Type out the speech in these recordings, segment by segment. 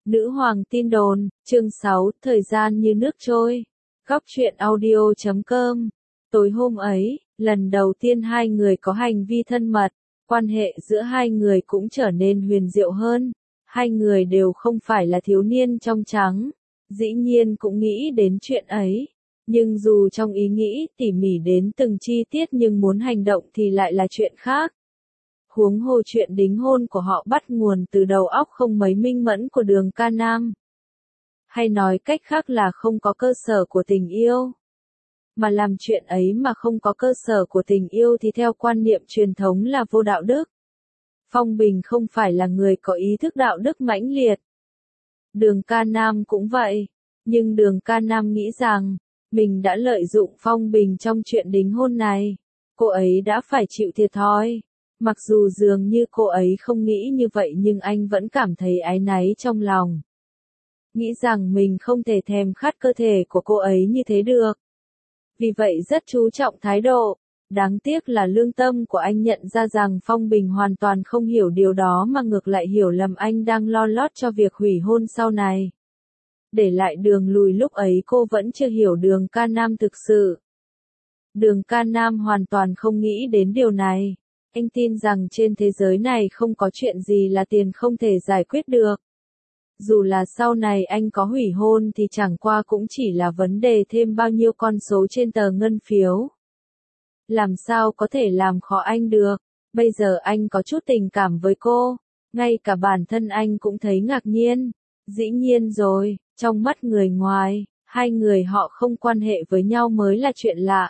Nữ hoàng tin đồn, chương 6, thời gian như nước trôi. Góc truyện audio.com. Tối hôm ấy, lần đầu tiên hai người có hành vi thân mật, quan hệ giữa hai người cũng trở nên huyền diệu hơn. Hai người đều không phải là thiếu niên trong trắng, dĩ nhiên cũng nghĩ đến chuyện ấy. Nhưng dù trong ý nghĩ tỉ mỉ đến từng chi tiết nhưng muốn hành động thì lại là chuyện khác. Huống hồ chuyện đính hôn của họ bắt nguồn từ đầu óc không mấy minh mẫn của Đường Ca Nam. Hay nói cách khác là không có cơ sở của tình yêu. Mà làm chuyện ấy mà không có cơ sở của tình yêu thì theo quan niệm truyền thống là vô đạo đức. Phong Bình không phải là người có ý thức đạo đức mãnh liệt. Đường Ca Nam cũng vậy. Nhưng Đường Ca Nam nghĩ rằng, mình đã lợi dụng Phong Bình trong chuyện đính hôn này. Cô ấy đã phải chịu thiệt thòi. Mặc dù dường như cô ấy không nghĩ như vậy nhưng anh vẫn cảm thấy áy náy trong lòng. Nghĩ rằng mình không thể thèm khát cơ thể của cô ấy như thế được. Vì vậy rất chú trọng thái độ. Đáng tiếc là lương tâm của anh nhận ra rằng Phong Bình hoàn toàn không hiểu điều đó mà ngược lại hiểu lầm anh đang lo lót cho việc hủy hôn sau này. Để lại đường lùi lúc ấy cô vẫn chưa hiểu Đường Ca Nam thực sự. Đường Ca Nam hoàn toàn không nghĩ đến điều này. Anh tin rằng trên thế giới này không có chuyện gì là tiền không thể giải quyết được. Dù là sau này anh có hủy hôn thì chẳng qua cũng chỉ là vấn đề thêm bao nhiêu con số trên tờ ngân phiếu. Làm sao có thể làm khó anh được, bây giờ anh có chút tình cảm với cô, ngay cả bản thân anh cũng thấy ngạc nhiên. Dĩ nhiên rồi, trong mắt người ngoài, hai người họ không quan hệ với nhau mới là chuyện lạ.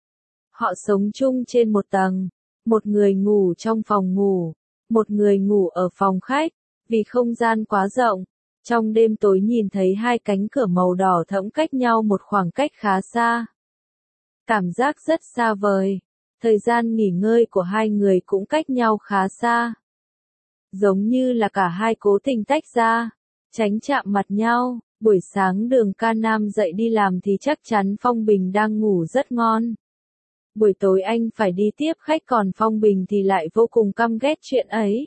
Họ sống chung trên một tầng. Một người ngủ trong phòng ngủ, một người ngủ ở phòng khách, vì không gian quá rộng. Trong đêm tối nhìn thấy hai cánh cửa màu đỏ thẫm cách nhau một khoảng cách khá xa. Cảm giác rất xa vời, thời gian nghỉ ngơi của hai người cũng cách nhau khá xa. Giống như là cả hai cố tình tách ra, tránh chạm mặt nhau. Buổi sáng Đường Ca Nam dậy đi làm thì chắc chắn Phong Bình đang ngủ rất ngon. Buổi tối anh phải đi tiếp khách còn Phong Bình thì lại vô cùng căm ghét chuyện ấy.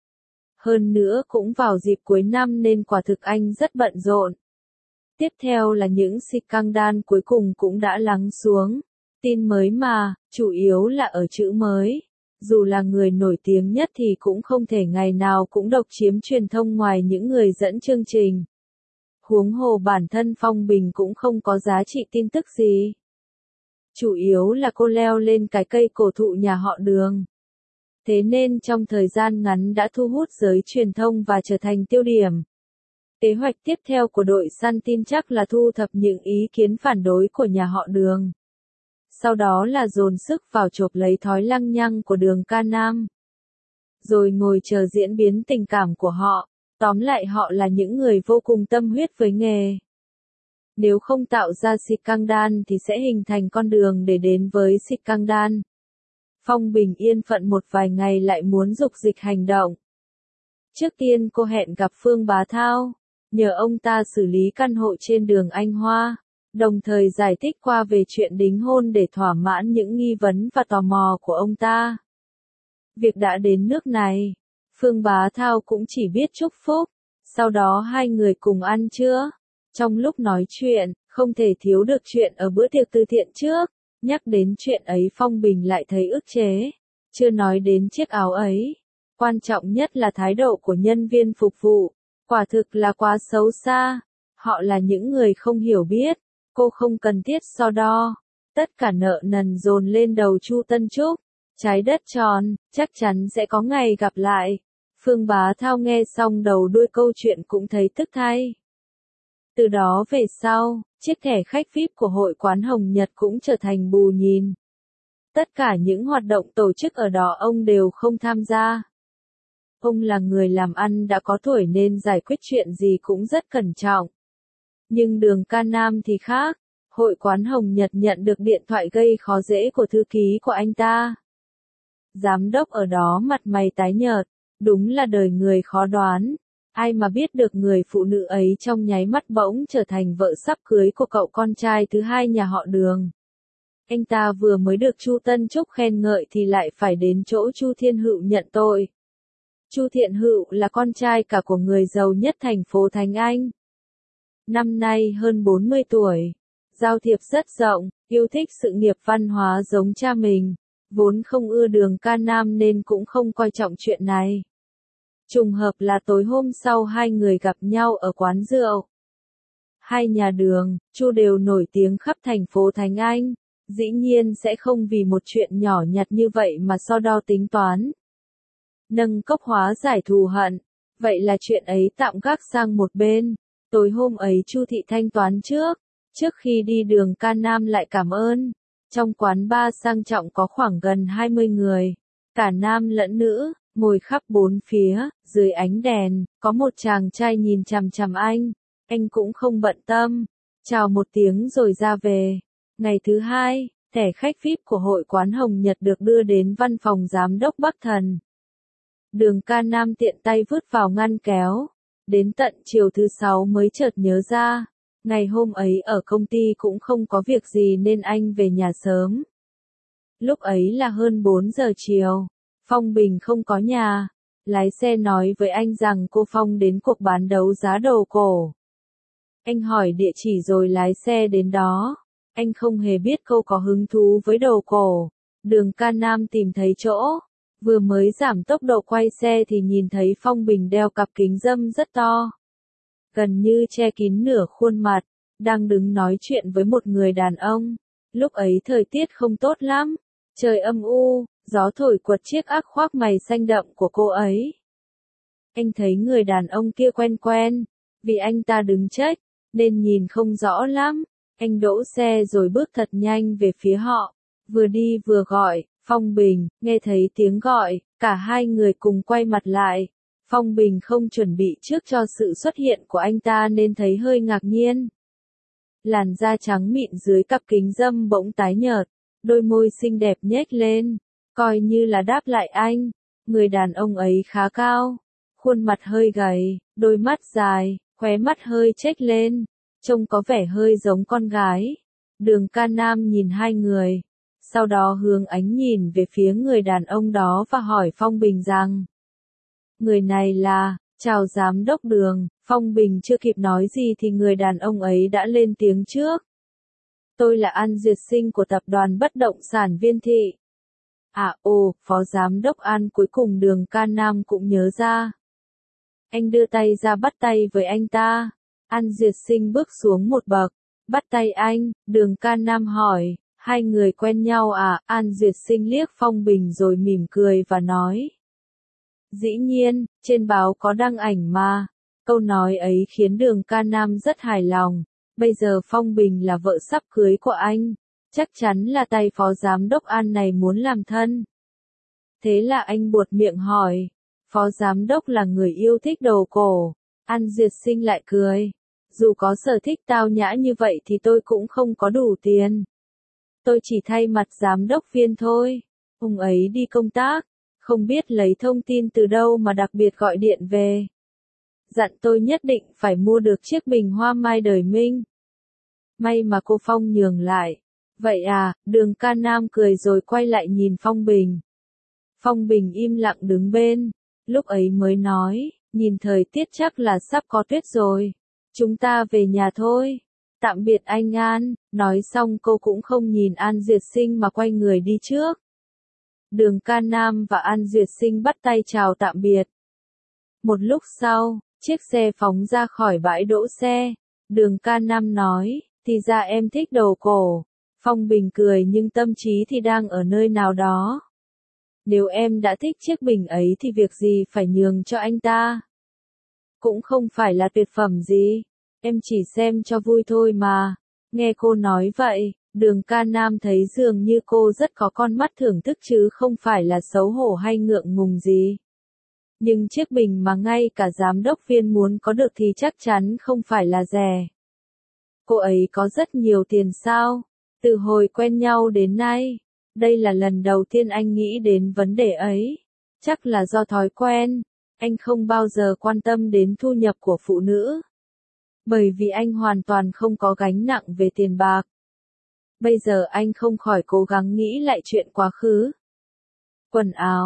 Hơn nữa cũng vào dịp cuối năm nên quả thực anh rất bận rộn. Tiếp theo là những scandal cuối cùng cũng đã lắng xuống. Tin mới mà, chủ yếu là ở chữ mới. Dù là người nổi tiếng nhất thì cũng không thể ngày nào cũng độc chiếm truyền thông ngoài những người dẫn chương trình. Huống hồ bản thân Phong Bình cũng không có giá trị tin tức gì. Chủ yếu là cô leo lên cái cây cổ thụ nhà họ Đường. Thế nên trong thời gian ngắn đã thu hút giới truyền thông và trở thành tiêu điểm. Kế hoạch tiếp theo của đội săn tin chắc là thu thập những ý kiến phản đối của nhà họ Đường. Sau đó là dồn sức vào chộp lấy thói lăng nhăng của Đường Ca Nam. Rồi ngồi chờ diễn biến tình cảm của họ. Tóm lại họ là những người vô cùng tâm huyết với nghề. Nếu không tạo ra scandal thì sẽ hình thành con đường để đến với scandal. Phong Bình yên phận một vài ngày lại muốn dục dịch hành động. Trước tiên cô hẹn gặp Phương Bá Thao, nhờ ông ta xử lý căn hộ trên đường Anh Hoa, đồng thời giải thích qua về chuyện đính hôn để thỏa mãn những nghi vấn và tò mò của ông ta. Việc đã đến nước này, Phương Bá Thao cũng chỉ biết chúc phúc, sau đó hai người cùng ăn trưa. Trong lúc nói chuyện, không thể thiếu được chuyện ở bữa tiệc từ thiện trước. Nhắc đến chuyện ấy Phong Bình lại thấy ức chế. Chưa nói đến chiếc áo ấy. Quan trọng nhất là thái độ của nhân viên phục vụ. Quả thực là quá xấu xa. Họ là những người không hiểu biết. Cô không cần thiết so đo. Tất cả nợ nần dồn lên đầu Chu Tân Trúc. Trái đất tròn, chắc chắn sẽ có ngày gặp lại. Phương Bá Thao nghe xong đầu đuôi câu chuyện cũng thấy tức thay. Từ đó về sau, chiếc thẻ khách VIP của hội quán Hồng Nhật cũng trở thành bù nhìn. Tất cả những hoạt động tổ chức ở đó ông đều không tham gia. Ông là người làm ăn đã có tuổi nên giải quyết chuyện gì cũng rất cẩn trọng. Nhưng Đường Ca Nam thì khác. Hội quán Hồng Nhật nhận được điện thoại gây khó dễ của thư ký của anh ta. Giám đốc ở đó mặt mày tái nhợt, đúng là đời người khó đoán. Ai mà biết được người phụ nữ ấy trong nháy mắt bỗng trở thành vợ sắp cưới của cậu con trai thứ hai nhà họ Đường. Anh ta vừa mới được Chu Tân Trúc khen ngợi thì lại phải đến chỗ Chu Thiên Hựu nhận tội. Chu Thiện Hựu là con trai cả của người giàu nhất thành phố Thánh Anh. Năm nay hơn 40 tuổi, giao thiệp rất rộng, yêu thích sự nghiệp văn hóa giống cha mình, vốn không ưa Đường Ca Nam nên cũng không coi trọng chuyện này. Trùng hợp là tối hôm sau hai người gặp nhau ở quán rượu. Hai nhà Đường, Chu đều nổi tiếng khắp thành phố Thánh Anh, dĩ nhiên sẽ không vì một chuyện nhỏ nhặt như vậy mà so đo tính toán. Nâng cốc hóa giải thù hận, vậy là chuyện ấy tạm gác sang một bên. Tối hôm ấy Chu thị thanh toán trước khi đi Đường Ca Nam lại cảm ơn. Trong quán bar sang trọng có khoảng gần 20 người, cả nam lẫn nữ, ngồi khắp bốn phía, dưới ánh đèn, có một chàng trai nhìn chằm chằm anh cũng không bận tâm, chào một tiếng rồi ra về. Ngày thứ hai, thẻ khách VIP của hội quán Hồng Nhật được đưa đến văn phòng giám đốc Bắc Thần. Đường Ca Nam tiện tay vứt vào ngăn kéo, đến tận chiều thứ sáu mới chợt nhớ ra, ngày hôm ấy ở công ty cũng không có việc gì nên anh về nhà sớm. Lúc ấy là hơn 4 giờ chiều, Phong Bình không có nhà, lái xe nói với anh rằng cô Phong đến cuộc bán đấu giá đồ cổ. Anh hỏi địa chỉ rồi lái xe đến đó, anh không hề biết cô có hứng thú với đồ cổ. Đường Ca Nam tìm thấy chỗ, vừa mới giảm tốc độ quay xe thì nhìn thấy Phong Bình đeo cặp kính râm rất to, gần như che kín nửa khuôn mặt, đang đứng nói chuyện với một người đàn ông. Lúc ấy thời tiết không tốt lắm, trời âm u, gió thổi quật chiếc áo khoác mày xanh đậm của cô ấy. Anh thấy người đàn ông kia quen quen, vì anh ta đứng chếch, nên nhìn không rõ lắm. Anh đỗ xe rồi bước thật nhanh về phía họ, vừa đi vừa gọi, Phong Bình. Nghe thấy tiếng gọi, cả hai người cùng quay mặt lại. Phong Bình không chuẩn bị trước cho sự xuất hiện của anh ta nên thấy hơi ngạc nhiên. Làn da trắng mịn dưới cặp kính râm bỗng tái nhợt, đôi môi xinh đẹp nhếch lên, coi như là đáp lại anh. Người đàn ông ấy khá cao, khuôn mặt hơi gầy, đôi mắt dài, khóe mắt hơi chếch lên, trông có vẻ hơi giống con gái. Đường Ca Nam nhìn hai người, sau đó hướng ánh nhìn về phía người đàn ông đó và hỏi Phong Bình rằng, người này là, chào giám đốc Đường. Phong Bình chưa kịp nói gì thì người đàn ông ấy đã lên tiếng trước. Tôi là An Duyệt Sinh của tập đoàn bất động sản Viên Thị. Phó giám đốc An. Cuối cùng Đường Ca Nam cũng nhớ ra. Anh đưa tay ra bắt tay với anh ta. An Duyệt Sinh bước xuống một bậc, bắt tay anh. Đường Ca Nam hỏi, hai người quen nhau à? An Duyệt Sinh liếc Phong Bình rồi mỉm cười và nói, dĩ nhiên, trên báo có đăng ảnh mà. Câu nói ấy khiến Đường Ca Nam rất hài lòng. Bây giờ Phong Bình là vợ sắp cưới của anh, chắc chắn là tay phó giám đốc An này muốn làm thân. Thế là anh buột miệng hỏi, phó giám đốc là người yêu thích đồ cổ. An Duyệt Sinh lại cười, dù có sở thích tao nhã như vậy thì tôi cũng không có đủ tiền. Tôi chỉ thay mặt giám đốc Viên thôi. Ông ấy đi công tác, không biết lấy thông tin từ đâu mà đặc biệt gọi điện về. Dặn tôi nhất định phải mua được chiếc bình hoa mai đời Minh. May mà cô Phong nhường lại. Vậy à? Đường Ca Nam cười rồi quay lại nhìn Phong Bình. Phong Bình im lặng đứng bên, lúc ấy mới nói, nhìn thời tiết chắc là sắp có tuyết rồi. Chúng ta về nhà thôi. Tạm biệt anh An. Nói xong cô cũng không nhìn An Duyệt Sinh mà quay người đi trước. Đường Ca Nam và An Duyệt Sinh bắt tay chào tạm biệt. Một lúc sau, chiếc xe phóng ra khỏi bãi đỗ xe. Đường Ca Nam nói, thì ra em thích đồ cổ. Phong Bình cười nhưng tâm trí thì đang ở nơi nào đó. Nếu em đã thích chiếc bình ấy thì việc gì phải nhường cho anh ta. Cũng không phải là tuyệt phẩm gì. Em chỉ xem cho vui thôi mà. Nghe cô nói vậy, Đường Ca Nam thấy dường như cô rất có con mắt thưởng thức chứ không phải là xấu hổ hay ngượng ngùng gì. Nhưng chiếc bình mà ngay cả giám đốc Viên muốn có được thì chắc chắn không phải là rẻ. Cô ấy có rất nhiều tiền sao? Từ hồi quen nhau đến nay, đây là lần đầu tiên anh nghĩ đến vấn đề ấy. Chắc là do thói quen, anh không bao giờ quan tâm đến thu nhập của phụ nữ. Bởi vì anh hoàn toàn không có gánh nặng về tiền bạc. Bây giờ anh không khỏi cố gắng nghĩ lại chuyện quá khứ. Quần áo,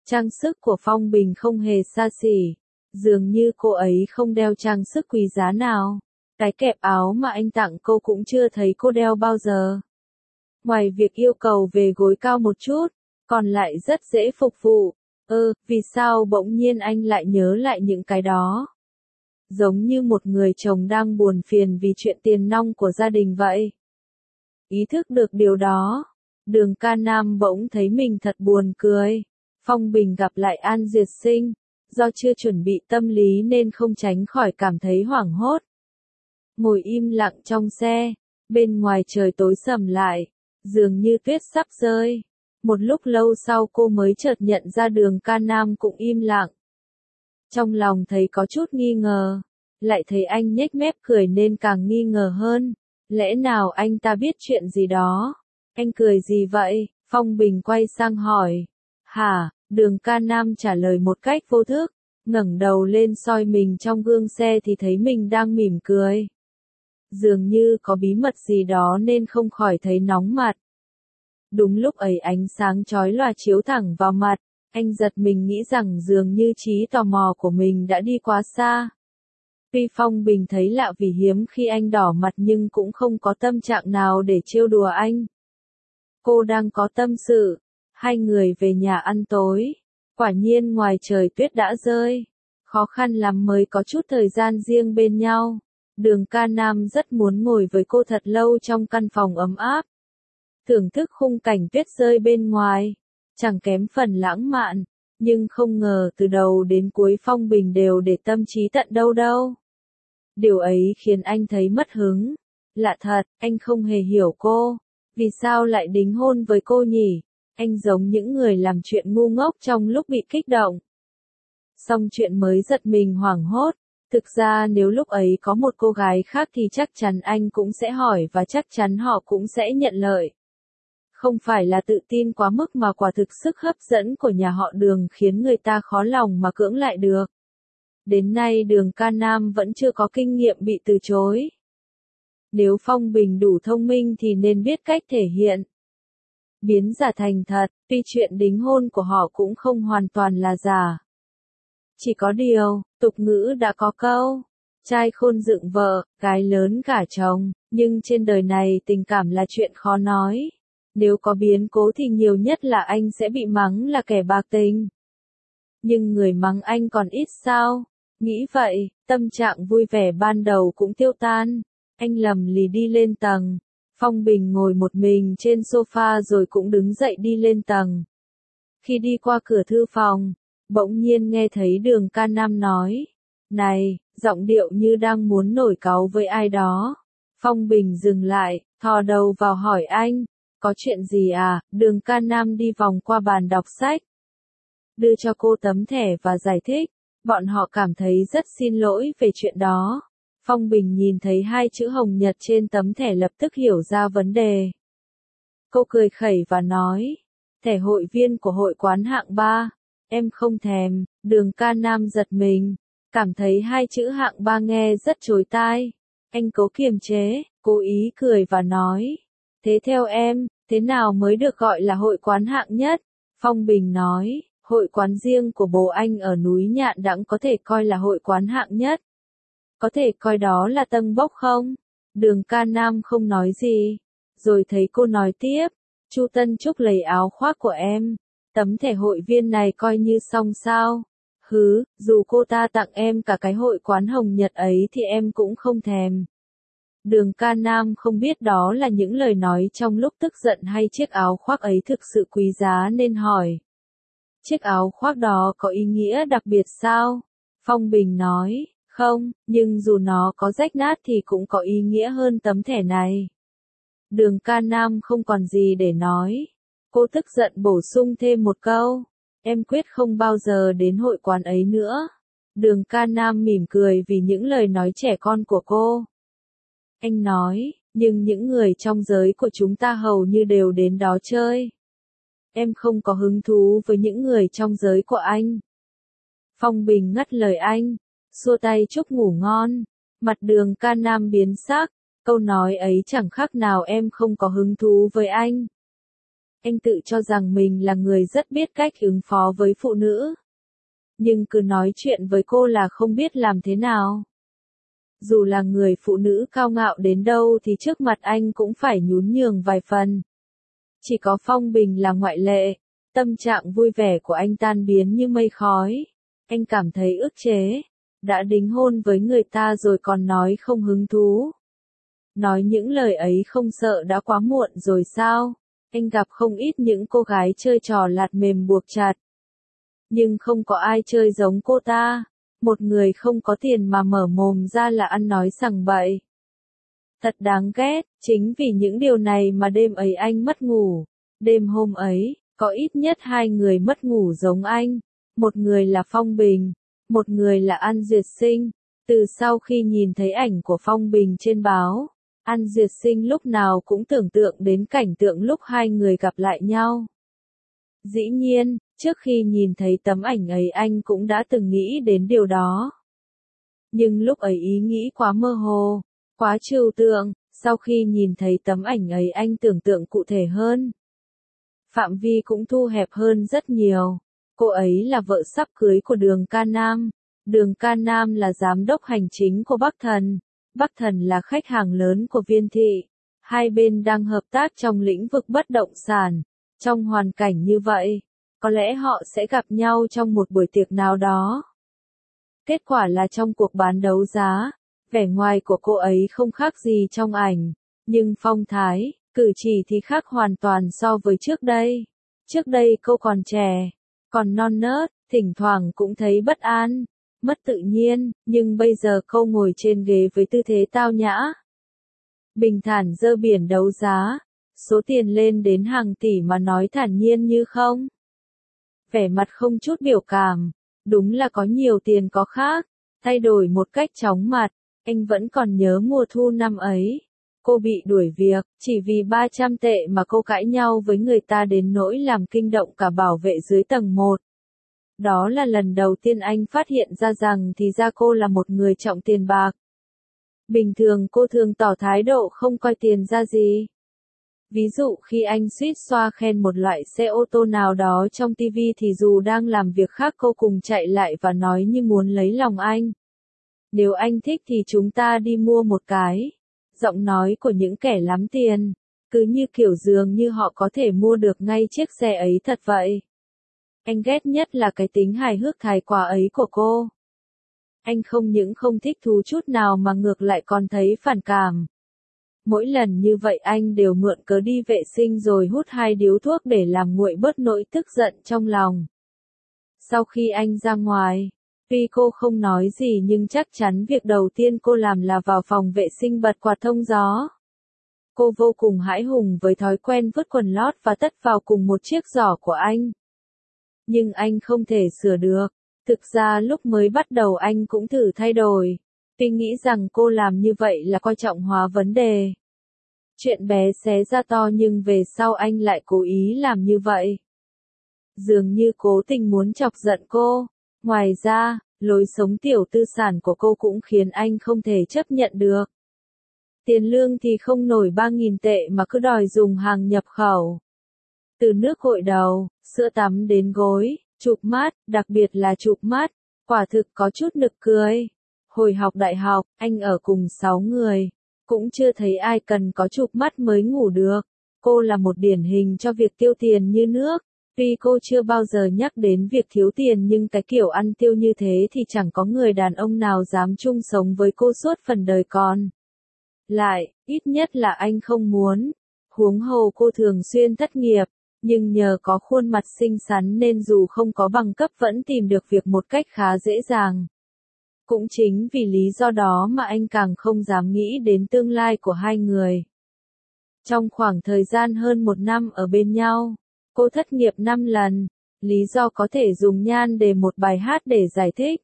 Trang sức của Phong Bình không hề xa xỉ, dường như cô ấy không đeo trang sức quý giá nào. Cái kẹp áo mà anh tặng cô cũng chưa thấy cô đeo bao giờ. Ngoài việc yêu cầu về gối cao một chút, còn lại rất dễ phục vụ. Vì sao bỗng nhiên anh lại nhớ lại những cái đó? Giống như một người chồng đang buồn phiền vì chuyện tiền nong của gia đình vậy. Ý thức được điều đó, Đường Ca Nam bỗng thấy mình thật buồn cười. Phong Bình gặp lại An Diệt Sinh, do chưa chuẩn bị tâm lý nên không tránh khỏi cảm thấy hoảng hốt. Ngồi im lặng trong xe, bên ngoài trời tối sầm lại, dường như tuyết sắp rơi. Một lúc lâu sau cô mới chợt nhận ra Đường Ca Nam cũng im lặng. Trong lòng thấy có chút nghi ngờ, lại thấy anh nhếch mép cười nên càng nghi ngờ hơn. Lẽ nào anh ta biết chuyện gì đó? Anh cười gì vậy? Phong Bình quay sang hỏi. Hả? Đường Ca Nam trả lời một cách vô thức, ngẩng đầu lên soi mình trong gương xe thì thấy mình đang mỉm cười. Dường như có bí mật gì đó nên không khỏi thấy nóng mặt. Đúng lúc ấy ánh sáng chói lòa chiếu thẳng vào mặt, anh giật mình nghĩ rằng dường như trí tò mò của mình đã đi quá xa. Tuy Phong Bình thấy lạ vì hiếm khi anh đỏ mặt nhưng cũng không có tâm trạng nào để trêu đùa anh. Cô đang có tâm sự. Hai người về nhà ăn tối. Quả nhiên ngoài trời tuyết đã rơi. Khó khăn lắm mới có chút thời gian riêng bên nhau. Đường Ca Nam rất muốn ngồi với cô thật lâu trong căn phòng ấm áp. Thưởng thức khung cảnh tuyết rơi bên ngoài. Chẳng kém phần lãng mạn. Nhưng không ngờ từ đầu đến cuối Phong Bình đều để tâm trí tận đâu đâu. Điều ấy khiến anh thấy mất hứng. Lạ thật, anh không hề hiểu cô. Vì sao lại đính hôn với cô nhỉ? Anh giống những người làm chuyện ngu ngốc trong lúc bị kích động. Xong chuyện mới giật mình hoảng hốt. Thực ra nếu lúc ấy có một cô gái khác thì chắc chắn anh cũng sẽ hỏi và chắc chắn họ cũng sẽ nhận lời. Không phải là tự tin quá mức mà quả thực sức hấp dẫn của nhà họ Đường khiến người ta khó lòng mà cưỡng lại được. Đến nay Đường Ca Nam vẫn chưa có kinh nghiệm bị từ chối. Nếu Phong Bình đủ thông minh thì nên biết cách thể hiện. Biến giả thành thật, tuy chuyện đính hôn của họ cũng không hoàn toàn là giả. Chỉ có điều, tục ngữ đã có câu, trai khôn dựng vợ, gái lớn gả chồng, nhưng trên đời này tình cảm là chuyện khó nói. Nếu có biến cố thì nhiều nhất là anh sẽ bị mắng là kẻ bạc tình. Nhưng người mắng anh còn ít sao? Nghĩ vậy, tâm trạng vui vẻ ban đầu cũng tiêu tan. Anh lầm lì đi lên tầng. Phong Bình ngồi một mình trên sofa rồi cũng đứng dậy đi lên tầng. Khi đi qua cửa thư phòng, bỗng nhiên nghe thấy Đường Ca Nam nói. Này, giọng điệu như đang muốn nổi cáu với ai đó. Phong Bình dừng lại, thò đầu vào hỏi anh. Có chuyện gì à? Đường Ca Nam đi vòng qua bàn đọc sách. Đưa cho cô tấm thẻ và giải thích. Bọn họ cảm thấy rất xin lỗi về chuyện đó. Phong Bình nhìn thấy hai chữ Hồng Nhật trên tấm thẻ lập tức hiểu ra vấn đề. Cô cười khẩy và nói. Thẻ hội viên của hội quán hạng 3. Em không thèm. Đường Ca Nam giật mình. Cảm thấy hai chữ hạng 3 nghe rất chói tai. Anh cố kiềm chế, cố ý cười và nói. Thế theo em, thế nào mới được gọi là hội quán hạng nhất? Phong Bình nói. Hội quán riêng của bố anh ở núi Nhạn Đãng có thể coi là hội quán hạng nhất. Có thể coi đó là tâng bốc không? Đường Ca Nam không nói gì. Rồi thấy cô nói tiếp. Chu Tân Trúc lấy áo khoác của em. Tấm thẻ hội viên này coi như xong sao? Hứ, dù cô ta tặng em cả cái hội quán Hồng Nhật ấy thì em cũng không thèm. Đường Ca Nam không biết đó là những lời nói trong lúc tức giận hay chiếc áo khoác ấy thực sự quý giá nên hỏi. Chiếc áo khoác đó có ý nghĩa đặc biệt sao? Phong Bình nói, không, nhưng dù nó có rách nát thì cũng có ý nghĩa hơn tấm thẻ này. Đường Ca Nam không còn gì để nói. Cô tức giận bổ sung thêm một câu. Em quyết không bao giờ đến hội quán ấy nữa. Đường Ca Nam mỉm cười vì những lời nói trẻ con của cô. Anh nói, nhưng những người trong giới của chúng ta hầu như đều đến đó chơi. Em không có hứng thú với những người trong giới của anh. Phong Bình ngắt lời anh, xua tay chúc ngủ ngon. Mặt Đường Ca Nam biến sắc, câu nói ấy chẳng khác nào em không có hứng thú với anh. Anh tự cho rằng mình là người rất biết cách ứng phó với phụ nữ. Nhưng cứ nói chuyện với cô là không biết làm thế nào. Dù là người phụ nữ cao ngạo đến đâu thì trước mặt anh cũng phải nhún nhường vài phần. Chỉ có Phong Bình là ngoại lệ. Tâm trạng vui vẻ của anh tan biến như mây khói. Anh cảm thấy ức chế. Đã đính hôn với người ta rồi còn nói không hứng thú. Nói những lời ấy không sợ đã quá muộn rồi sao? Anh gặp không ít những cô gái chơi trò lạt mềm buộc chặt. Nhưng không có ai chơi giống cô ta. Một người không có tiền mà mở mồm ra là ăn nói sằng bậy. Thật đáng ghét, chính vì những điều này mà đêm ấy anh mất ngủ. Đêm hôm ấy, có ít nhất 2 người mất ngủ giống anh. Một người là Phong Bình, một người là An Duyệt Sinh. Từ sau khi nhìn thấy ảnh của Phong Bình trên báo, An Duyệt Sinh lúc nào cũng tưởng tượng đến cảnh tượng lúc 2 người gặp lại nhau. Dĩ nhiên, trước khi nhìn thấy tấm ảnh ấy anh cũng đã từng nghĩ đến điều đó. Nhưng lúc ấy ý nghĩ quá mơ hồ, quá trừu tượng, sau khi nhìn thấy tấm ảnh ấy anh tưởng tượng cụ thể hơn. Phạm vi cũng thu hẹp hơn rất nhiều. Cô ấy là vợ sắp cưới của Đường Ca Nam. Đường Ca Nam là giám đốc hành chính của Bắc Thần. Bắc Thần là khách hàng lớn của Viên Thị. Hai bên đang hợp tác trong lĩnh vực bất động sản. Trong hoàn cảnh như vậy, có lẽ họ sẽ gặp nhau trong một buổi tiệc nào đó. Kết quả là trong cuộc bán đấu giá, vẻ ngoài của cô ấy không khác gì trong ảnh, nhưng phong thái, cử chỉ thì khác hoàn toàn so với trước đây. Trước đây cô còn trẻ, còn non nớt, thỉnh thoảng cũng thấy bất an, mất tự nhiên, nhưng bây giờ cô ngồi trên ghế với tư thế tao nhã. Bình thản dơ biển đấu giá, số tiền lên đến hàng tỷ mà nói thản nhiên như không. Vẻ mặt không chút biểu cảm, đúng là có nhiều tiền có khác, thay đổi một cách chóng mặt. Anh vẫn còn nhớ mùa thu năm ấy, cô bị đuổi việc, chỉ vì 300 tệ mà cô cãi nhau với người ta đến nỗi làm kinh động cả bảo vệ dưới tầng 1. Đó là lần đầu tiên anh phát hiện ra rằng thì ra cô là một người trọng tiền bạc. Bình thường cô thường tỏ thái độ không coi tiền ra gì. Ví dụ khi anh suýt xoa khen một loại xe ô tô nào đó trong TV thì dù đang làm việc khác cô cùng chạy lại và nói như muốn lấy lòng anh. Nếu anh thích thì chúng ta đi mua một cái. Giọng nói của những kẻ lắm tiền, cứ như kiểu dường như họ có thể mua được ngay chiếc xe ấy thật vậy. Anh ghét nhất là cái tính hài hước thái quá ấy của cô. Anh không những không thích thú chút nào mà ngược lại còn thấy phản cảm. Mỗi lần như vậy anh đều mượn cớ đi vệ sinh rồi hút 2 điếu thuốc để làm nguội bớt nỗi tức giận trong lòng. Sau khi anh ra ngoài, tuy cô không nói gì nhưng chắc chắn việc đầu tiên cô làm là vào phòng vệ sinh bật quạt thông gió. Cô vô cùng hãi hùng với thói quen vứt quần lót và tất vào cùng một chiếc giỏ của anh. Nhưng anh không thể sửa được. Thực ra lúc mới bắt đầu anh cũng thử thay đổi. Tuy nghĩ rằng cô làm như vậy là coi trọng hóa vấn đề. Chuyện bé xé ra to nhưng về sau anh lại cố ý làm như vậy. Dường như cố tình muốn chọc giận cô. Ngoài ra, lối sống tiểu tư sản của cô cũng khiến anh không thể chấp nhận được. Tiền lương thì không nổi 3.000 tệ mà cứ đòi dùng hàng nhập khẩu. Từ nước gội đầu, sữa tắm đến gối, chụp mát, đặc biệt là chụp mát, quả thực có chút nực cười. Hồi học đại học, anh ở cùng 6 người, cũng chưa thấy ai cần có chụp mắt mới ngủ được. Cô là một điển hình cho việc tiêu tiền như nước. Tuy cô chưa bao giờ nhắc đến việc thiếu tiền nhưng cái kiểu ăn tiêu như thế thì chẳng có người đàn ông nào dám chung sống với cô suốt phần đời còn lại, ít nhất là anh không muốn. Huống hồ cô thường xuyên thất nghiệp, nhưng nhờ có khuôn mặt xinh xắn nên dù không có bằng cấp vẫn tìm được việc một cách khá dễ dàng. Cũng chính vì lý do đó mà anh càng không dám nghĩ đến tương lai của hai người. Trong khoảng thời gian hơn 1 năm ở bên nhau, cô thất nghiệp 5 lần, lý do có thể dùng nhan đề một bài hát để giải thích.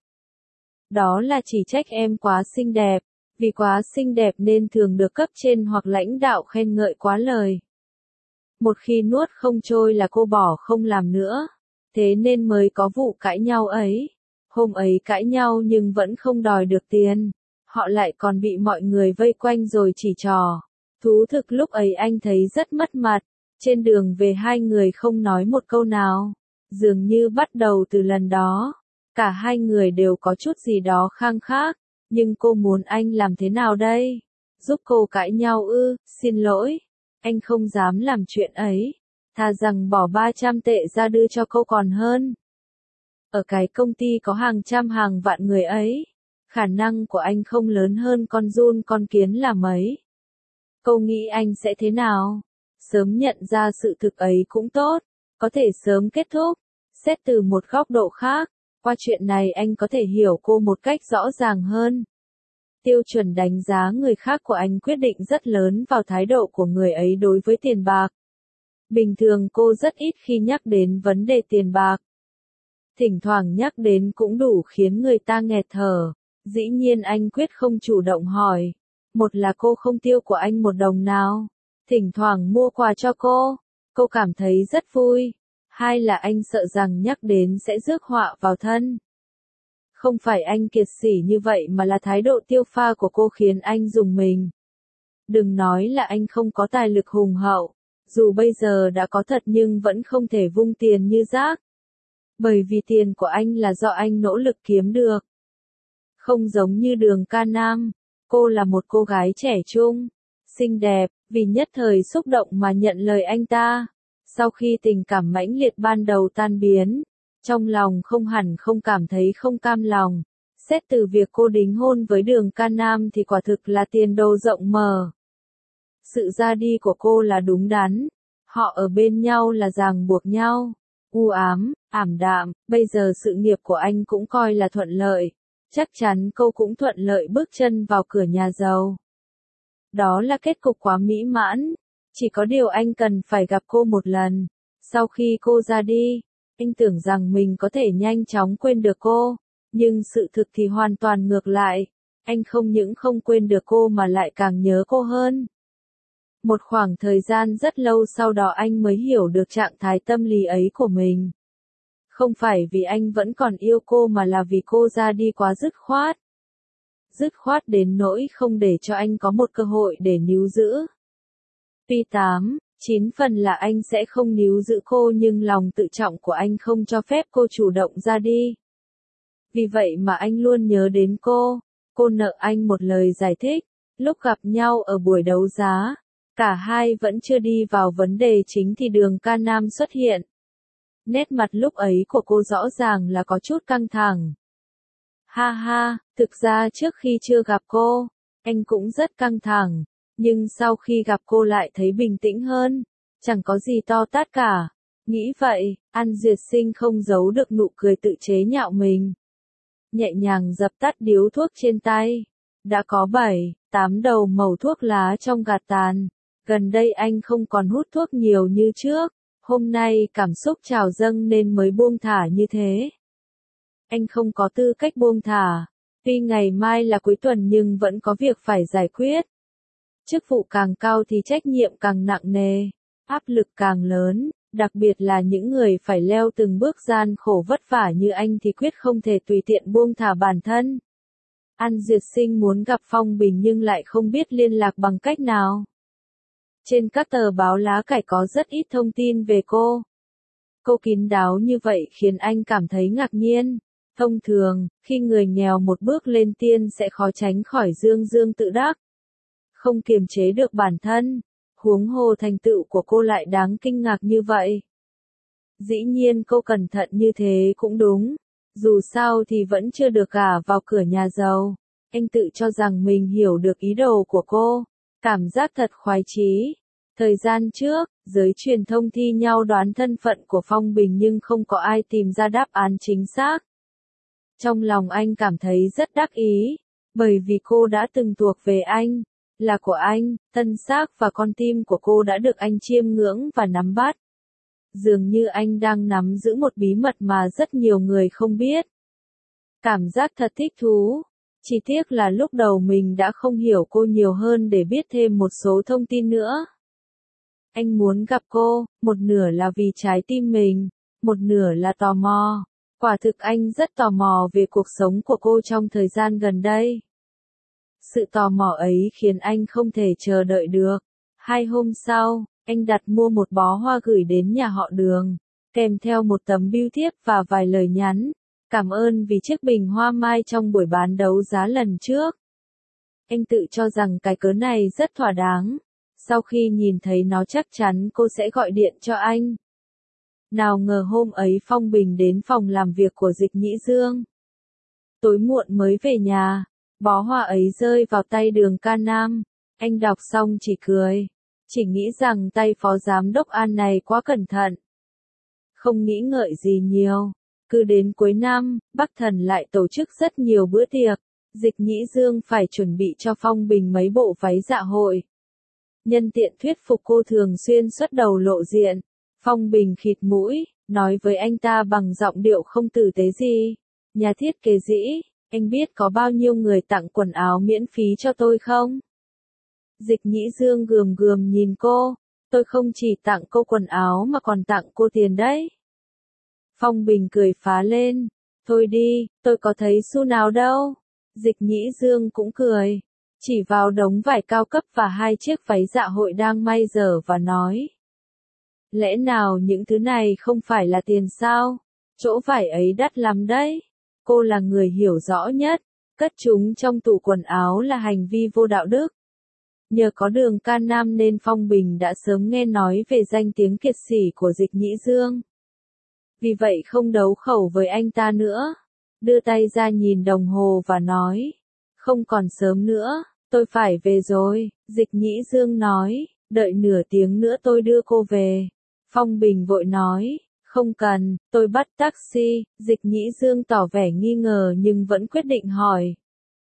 Đó là chỉ trách em quá xinh đẹp, vì quá xinh đẹp nên thường được cấp trên hoặc lãnh đạo khen ngợi quá lời. Một khi nuốt không trôi là cô bỏ không làm nữa, thế nên mới có vụ cãi nhau ấy. Hôm ấy cãi nhau nhưng vẫn không đòi được tiền, họ lại còn bị mọi người vây quanh rồi chỉ trò. Thú thực lúc ấy anh thấy rất mất mặt, Trên đường về hai người không nói một câu nào. Dường như bắt đầu từ lần đó, cả hai người đều có chút gì đó khăng khát. Nhưng cô muốn anh làm thế nào đây? Giúp cô cãi nhau ư? Xin lỗi, anh không dám làm chuyện ấy. Thà rằng bỏ 300 tệ ra đưa cho cô còn hơn. Ở cái công ty có hàng trăm hàng vạn người ấy, khả năng của anh không lớn hơn con giun con kiến là mấy. Cô nghĩ anh sẽ thế nào? Sớm nhận ra sự thực ấy cũng tốt, có thể sớm kết thúc. Xét từ một góc độ khác, qua chuyện này anh có thể hiểu cô một cách rõ ràng hơn. Tiêu chuẩn đánh giá người khác của anh quyết định rất lớn vào thái độ của người ấy đối với tiền bạc. Bình thường cô rất ít khi nhắc đến vấn đề tiền bạc. Thỉnh thoảng nhắc đến cũng đủ khiến người ta nghẹt thở. Dĩ nhiên anh quyết không chủ động hỏi. Một là cô không tiêu của anh một đồng nào. Thỉnh thoảng mua quà cho cô cảm thấy rất vui. Hai là anh sợ rằng nhắc đến sẽ rước họa vào thân. Không phải anh kiệt sỉ như vậy mà là thái độ tiêu pha của cô khiến anh rùng mình. Đừng nói là anh không có tài lực hùng hậu. Dù bây giờ đã có thật nhưng vẫn không thể vung tiền như rác. Bởi vì tiền của anh là do anh nỗ lực kiếm được. Không giống như Đường Ca Nam, cô là một cô gái trẻ trung, xinh đẹp, vì nhất thời xúc động mà nhận lời anh ta. Sau khi tình cảm mãnh liệt ban đầu tan biến, trong lòng không hẳn không cảm thấy không cam lòng. Xét từ việc cô đính hôn với Đường Ca Nam thì quả thực là tiền đồ rộng mở. Sự ra đi của cô là đúng đắn, họ ở bên nhau là ràng buộc nhau. U ám, ảm đạm, bây giờ sự nghiệp của anh cũng coi là thuận lợi. Chắc chắn cô cũng thuận lợi bước chân vào cửa nhà giàu. Đó là kết cục quá mỹ mãn. Chỉ có điều anh cần phải gặp cô một lần. Sau khi cô ra đi, anh tưởng rằng mình có thể nhanh chóng quên được cô. Nhưng sự thực thì hoàn toàn ngược lại. Anh không những không quên được cô mà lại càng nhớ cô hơn. Một khoảng thời gian rất lâu sau đó anh mới hiểu được trạng thái tâm lý ấy của mình. Không phải vì anh vẫn còn yêu cô mà là vì cô ra đi quá dứt khoát. Dứt khoát đến nỗi không để cho anh có một cơ hội để níu giữ. Tuy 9 phần là anh sẽ không níu giữ cô nhưng lòng tự trọng của anh không cho phép cô chủ động ra đi. Vì vậy mà anh luôn nhớ đến cô nợ anh một lời giải thích. Lúc gặp nhau ở buổi đấu giá, cả hai vẫn chưa đi vào vấn đề chính thì Đường Ca Nam xuất hiện. Nét mặt lúc ấy của cô rõ ràng là có chút căng thẳng. Ha ha, thực ra trước khi chưa gặp cô, anh cũng rất căng thẳng, nhưng sau khi gặp cô lại thấy bình tĩnh hơn, chẳng có gì to tát cả. Nghĩ vậy, An Duyệt Sinh không giấu được nụ cười tự chế nhạo mình. Nhẹ nhàng dập tắt điếu thuốc trên tay. Đã có 7-8 đầu mẩu thuốc lá trong gạt tàn. Gần đây anh không còn hút thuốc nhiều như trước. Hôm nay cảm xúc trào dâng nên mới buông thả như thế. Anh không có tư cách buông thả. Tuy ngày mai là cuối tuần nhưng vẫn có việc phải giải quyết. Chức vụ càng cao thì trách nhiệm càng nặng nề, áp lực càng lớn, đặc biệt là những người phải leo từng bước gian khổ vất vả như anh thì quyết không thể tùy tiện buông thả bản thân. An Duyệt Sinh muốn gặp Phong Bình nhưng lại không biết liên lạc bằng cách nào. Trên các tờ báo lá cải có rất ít thông tin về cô. Cô kín đáo như vậy khiến anh cảm thấy ngạc nhiên. Thông thường, khi người nghèo một bước lên tiên sẽ khó tránh khỏi dương dương tự đắc. Không kiềm chế được bản thân, huống hồ thành tựu của cô lại đáng kinh ngạc như vậy. Dĩ nhiên cô cẩn thận như thế cũng đúng. Dù sao thì vẫn chưa được gả vào cửa nhà giàu. Anh tự cho rằng mình hiểu được ý đồ của cô. Cảm giác thật khoái chí. Thời gian trước, giới truyền thông thi nhau đoán thân phận của Phong Bình nhưng không có ai tìm ra đáp án chính xác. Trong lòng anh cảm thấy rất đắc ý, bởi vì cô đã từng thuộc về anh, là của anh, thân xác và con tim của cô đã được anh chiêm ngưỡng và nắm bắt. Dường như anh đang nắm giữ một bí mật mà rất nhiều người không biết. Cảm giác thật thích thú. Chỉ tiếc là lúc đầu mình đã không hiểu cô nhiều hơn để biết thêm một số thông tin nữa. Anh muốn gặp cô, một nửa là vì trái tim mình, một nửa là tò mò. Quả thực anh rất tò mò về cuộc sống của cô trong thời gian gần đây. Sự tò mò ấy khiến anh không thể chờ đợi được. 2 hôm sau, Anh đặt mua một bó hoa gửi đến nhà họ Đường, kèm theo một tấm bưu thiếp và vài lời nhắn. Cảm ơn vì chiếc bình hoa mai trong buổi bán đấu giá lần trước. Anh tự cho rằng cái cớ này rất thỏa đáng. Sau khi nhìn thấy nó chắc chắn cô sẽ gọi điện cho anh. Nào ngờ hôm ấy Phong Bình đến phòng làm việc của Dịch Nhĩ Dương. Tối muộn mới về nhà, bó hoa ấy rơi vào tay Đường Ca Nam. Anh đọc xong chỉ cười. Chỉ nghĩ rằng tay phó giám đốc An này quá cẩn thận. Không nghĩ ngợi gì nhiều. Cứ đến cuối năm, Bắc Thần lại tổ chức rất nhiều bữa tiệc. Dịch Nhĩ Dương phải chuẩn bị cho Phong Bình mấy bộ váy dạ hội. Nhân tiện thuyết phục cô thường xuyên xuất đầu lộ diện. Phong Bình khịt mũi, nói với anh ta bằng giọng điệu không tử tế gì. Nhà thiết kế Dĩ, anh biết có bao nhiêu người tặng quần áo miễn phí cho tôi không? Dịch Nhĩ Dương gườm gườm nhìn cô, tôi không chỉ tặng cô quần áo mà còn tặng cô tiền đấy. Phong Bình cười phá lên, thôi đi, tôi có thấy xu nào đâu. Dịch Nhĩ Dương cũng cười, chỉ vào đống vải cao cấp và hai chiếc váy dạ hội đang may dở và nói. Lẽ nào những thứ này không phải là tiền sao? Chỗ vải ấy đắt lắm đấy. Cô là người hiểu rõ nhất, cất chúng trong tủ quần áo là hành vi vô đạo đức. Nhờ có Đường Ca Nam nên Phong Bình đã sớm nghe nói về danh tiếng kiệt sỉ của Dịch Nhĩ Dương. Vì vậy không đấu khẩu với anh ta nữa. Đưa tay ra nhìn đồng hồ và nói. Không còn sớm nữa, tôi phải về rồi. Dịch Nhĩ Dương nói, đợi nửa tiếng nữa tôi đưa cô về. Phong Bình vội nói, không cần, tôi bắt taxi. Dịch Nhĩ Dương tỏ vẻ nghi ngờ nhưng vẫn quyết định hỏi.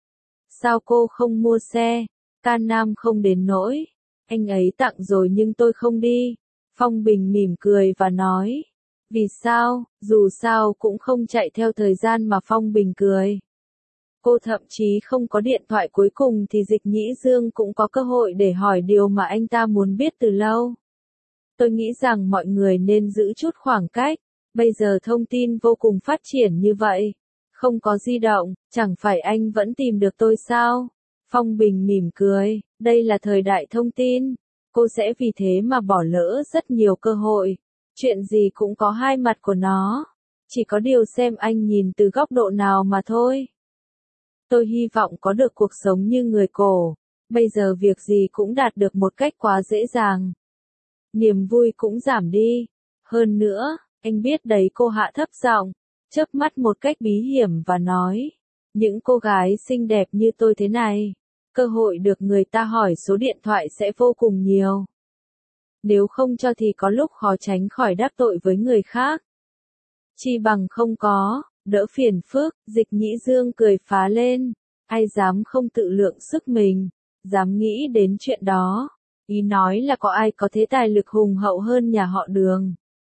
Sao cô không mua xe? Ca Nam không đến nỗi. Anh ấy tặng rồi nhưng tôi không đi. Phong Bình mỉm cười và nói. Vì sao, dù sao cũng không chạy theo thời gian mà Phong Bình cười. Cô thậm chí không có điện thoại cuối cùng thì Dịch Nhĩ Dương cũng có cơ hội để hỏi điều mà anh ta muốn biết từ lâu. Tôi nghĩ rằng mọi người nên giữ chút khoảng cách. Bây giờ thông tin vô cùng phát triển như vậy. Không có di động, chẳng phải anh vẫn tìm được tôi sao? Phong Bình mỉm cười, đây là thời đại thông tin. Cô sẽ vì thế mà bỏ lỡ rất nhiều cơ hội. Chuyện gì cũng có hai mặt của nó. Chỉ có điều xem anh nhìn từ góc độ nào mà thôi. Tôi hy vọng có được cuộc sống như người cổ. Bây giờ việc gì cũng đạt được một cách quá dễ dàng. Niềm vui cũng giảm đi. Hơn nữa, anh biết đấy, cô hạ thấp giọng, chớp mắt một cách bí hiểm và nói. Những cô gái xinh đẹp như tôi thế này, cơ hội được người ta hỏi số điện thoại sẽ vô cùng nhiều. Nếu không cho thì có lúc khó tránh khỏi đắc tội với người khác. Chi bằng không có, đỡ phiền phức. Dịch Nhĩ Dương cười phá lên. Ai dám không tự lượng sức mình, dám nghĩ đến chuyện đó. Ý nói là có ai có thế tài lực hùng hậu hơn nhà họ Đường.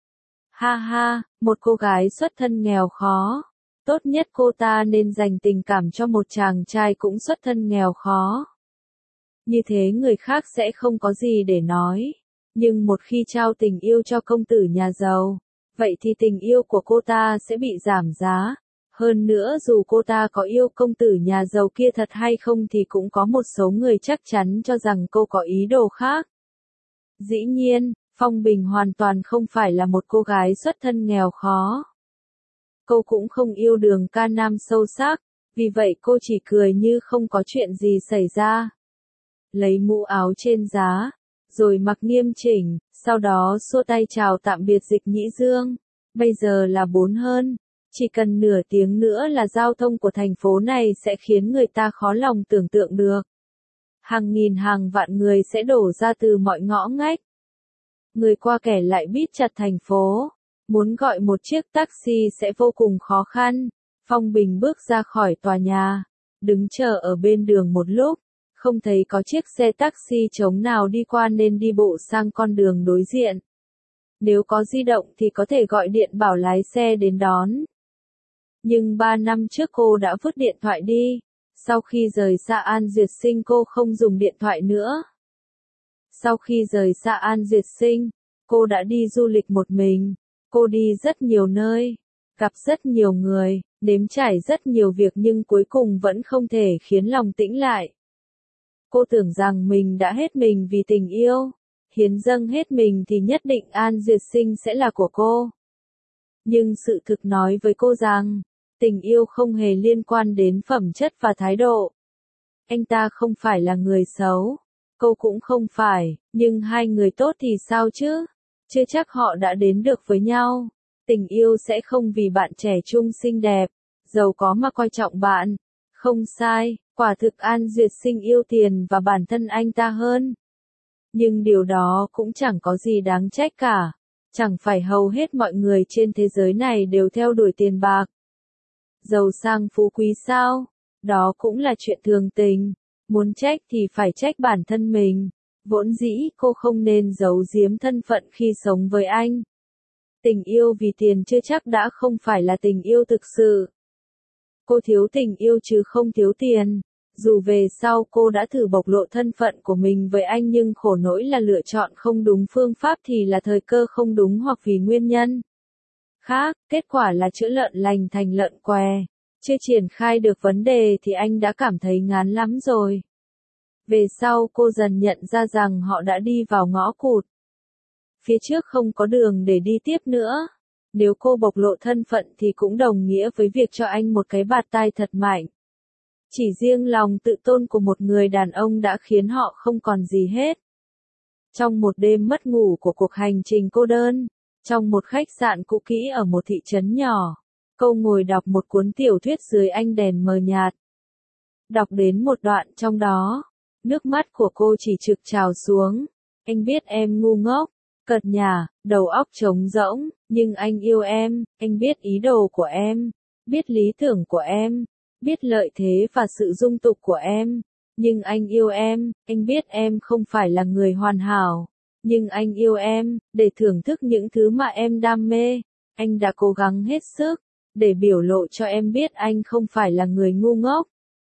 Ha ha, một cô gái xuất thân nghèo khó. Tốt nhất cô ta nên dành tình cảm cho một chàng trai cũng xuất thân nghèo khó. Như thế người khác sẽ không có gì để nói. Nhưng một khi trao tình yêu cho công tử nhà giàu, vậy thì tình yêu của cô ta sẽ bị giảm giá. Hơn nữa dù cô ta có yêu công tử nhà giàu kia thật hay không thì cũng có một số người chắc chắn cho rằng cô có ý đồ khác. Dĩ nhiên, Phong Bình hoàn toàn không phải là một cô gái xuất thân nghèo khó. Cô cũng không yêu Đường Ca Nam sâu sắc, vì vậy cô chỉ cười như không có chuyện gì xảy ra. Lấy mũ áo trên giá, rồi mặc nghiêm chỉnh, sau đó xua tay chào tạm biệt Dịch Nhĩ Dương. Bây giờ là 4 hơn, chỉ cần nửa tiếng nữa là giao thông của thành phố này sẽ khiến người ta khó lòng tưởng tượng được. Hàng nghìn hàng vạn người sẽ đổ ra từ mọi ngõ ngách. Người qua kẻ lại bít chặt thành phố. Muốn gọi một chiếc taxi sẽ vô cùng khó khăn. Phong Bình bước ra khỏi tòa nhà, đứng chờ ở bên đường một lúc, không thấy có chiếc xe taxi trống nào đi qua nên đi bộ sang con đường đối diện. Nếu có di động thì có thể gọi điện bảo lái xe đến đón. Nhưng 3 năm trước cô đã vứt điện thoại đi. Sau khi rời xa An Duyệt Sinh cô không dùng điện thoại nữa. Sau khi rời xa An Duyệt Sinh, cô đã đi du lịch một mình. Cô đi rất nhiều nơi, gặp rất nhiều người, nếm trải rất nhiều việc nhưng cuối cùng vẫn không thể khiến lòng tĩnh lại. Cô tưởng rằng mình đã hết mình vì tình yêu. hiến dâng hết mình thì nhất định An Duyệt Sinh sẽ là của cô. Nhưng sự thực nói với cô rằng, tình yêu không hề liên quan đến phẩm chất và thái độ. Anh ta không phải là người xấu, cô cũng không phải, nhưng hai người tốt thì sao chứ? Chưa chắc họ đã đến được với nhau. Tình yêu sẽ không vì bạn trẻ trung xinh đẹp, giàu có mà coi trọng bạn. Không sai, quả thực An Duyệt Sinh yêu tiền và bản thân anh ta hơn. Nhưng điều đó cũng chẳng có gì đáng trách cả. Chẳng phải hầu hết mọi người trên thế giới này đều theo đuổi tiền bạc. Giàu sang phú quý sao? Đó cũng là chuyện thường tình. Muốn trách thì phải trách bản thân mình. Vốn dĩ cô không nên giấu giếm thân phận khi sống với anh. Tình yêu vì tiền chưa chắc đã không phải là tình yêu thực sự. Cô thiếu tình yêu chứ không thiếu tiền. Dù về sau cô đã thử bộc lộ thân phận của mình với anh nhưng khổ nỗi là lựa chọn không đúng phương pháp thì là thời cơ không đúng hoặc vì nguyên nhân khác, kết quả là chữa lợn lành thành lợn què. Chưa triển khai được vấn đề thì anh đã cảm thấy ngán lắm rồi. Về sau cô dần nhận ra rằng họ đã đi vào ngõ cụt. Phía trước không có đường để đi tiếp nữa. Nếu cô bộc lộ thân phận thì cũng đồng nghĩa với việc cho anh một cái bạt tai thật mạnh. Chỉ riêng lòng tự tôn của một người đàn ông đã khiến họ không còn gì hết. Trong một đêm mất ngủ của cuộc hành trình cô đơn, trong một khách sạn cũ kỹ ở một thị trấn nhỏ, cô ngồi đọc một cuốn tiểu thuyết dưới ánh đèn mờ nhạt. Đọc đến một đoạn trong đó, nước mắt của cô chỉ trực trào xuống. Anh biết em ngu ngốc, cợt nhả, đầu óc trống rỗng, nhưng anh yêu em, anh biết ý đồ của em, biết lý tưởng của em, biết lợi thế và sự dung tục của em. Nhưng anh yêu em, anh biết em không phải là người hoàn hảo. Nhưng anh yêu em, để thưởng thức những thứ mà em đam mê. Anh đã cố gắng hết sức, để biểu lộ cho em biết anh không phải là người ngu ngốc.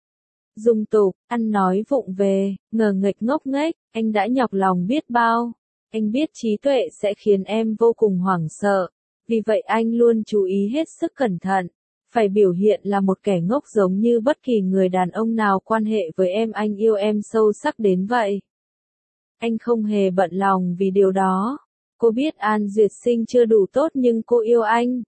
Dung tục, ăn nói vụng về, ngờ nghệch ngốc nghếch, anh đã nhọc lòng biết bao. Anh biết trí tuệ sẽ khiến em vô cùng hoảng sợ. Vì vậy anh luôn chú ý hết sức cẩn thận. Phải biểu hiện là một kẻ ngốc giống như bất kỳ người đàn ông nào quan hệ với em. Anh yêu em sâu sắc đến vậy. Anh không hề bận lòng vì điều đó. Cô biết An Duyệt Sinh chưa đủ tốt nhưng cô yêu anh.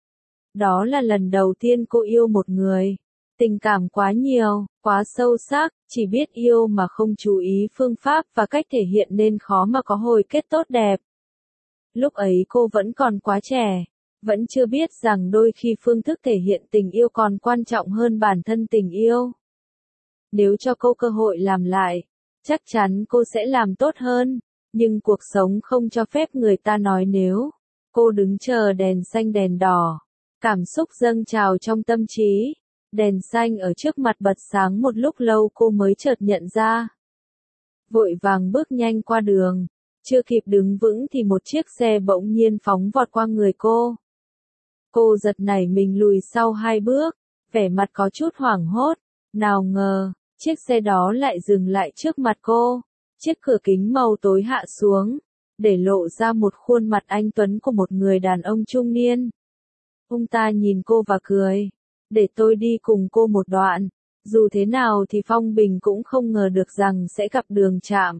Đó là lần đầu tiên cô yêu một người. Tình cảm quá nhiều, quá sâu sắc, chỉ biết yêu mà không chú ý phương pháp và cách thể hiện nên khó mà có hồi kết tốt đẹp. Lúc ấy cô vẫn còn quá trẻ, vẫn chưa biết rằng đôi khi phương thức thể hiện tình yêu còn quan trọng hơn bản thân tình yêu. Nếu cho cô cơ hội làm lại, chắc chắn cô sẽ làm tốt hơn, nhưng cuộc sống không cho phép người ta nói nếu. Cô đứng chờ đèn xanh đèn đỏ, cảm xúc dâng trào trong tâm trí. Đèn xanh ở trước mặt bật sáng một lúc lâu cô mới chợt nhận ra. Vội vàng bước nhanh qua đường, chưa kịp đứng vững thì một chiếc xe bỗng nhiên phóng vọt qua người cô. Cô giật nảy mình lùi sau 2 bước, vẻ mặt có chút hoảng hốt, nào ngờ, chiếc xe đó lại dừng lại trước mặt cô. Chiếc cửa kính màu tối hạ xuống, để lộ ra một khuôn mặt anh tuấn của một người đàn ông trung niên. Ông ta nhìn cô và cười. Để tôi đi cùng cô một đoạn. Dù thế nào thì Phong Bình cũng không ngờ được rằng sẽ gặp đường chạm.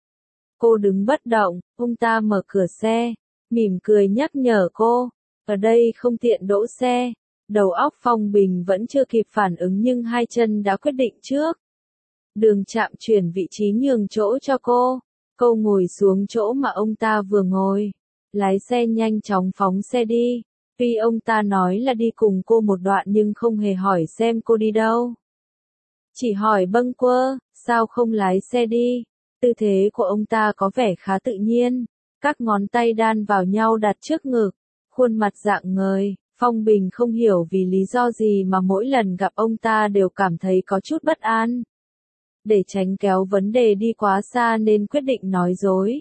Cô đứng bất động, ông ta mở cửa xe, mỉm cười nhắc nhở cô. Ở đây không tiện đỗ xe. Đầu óc Phong Bình vẫn chưa kịp phản ứng nhưng hai chân đã quyết định trước. Đường chạm chuyển vị trí nhường chỗ cho cô. Cô ngồi xuống chỗ mà ông ta vừa ngồi. Lái xe nhanh chóng phóng xe đi. Tuy ông ta nói là đi cùng cô một đoạn nhưng không hề hỏi xem cô đi đâu. Chỉ hỏi bâng quơ, sao không lái xe đi? Tư thế của ông ta có vẻ khá tự nhiên. Các ngón tay đan vào nhau đặt trước ngực. Khuôn mặt rạng ngời. Phong Bình không hiểu vì lý do gì mà mỗi lần gặp ông ta đều cảm thấy có chút bất an. Để tránh kéo vấn đề đi quá xa nên quyết định nói dối.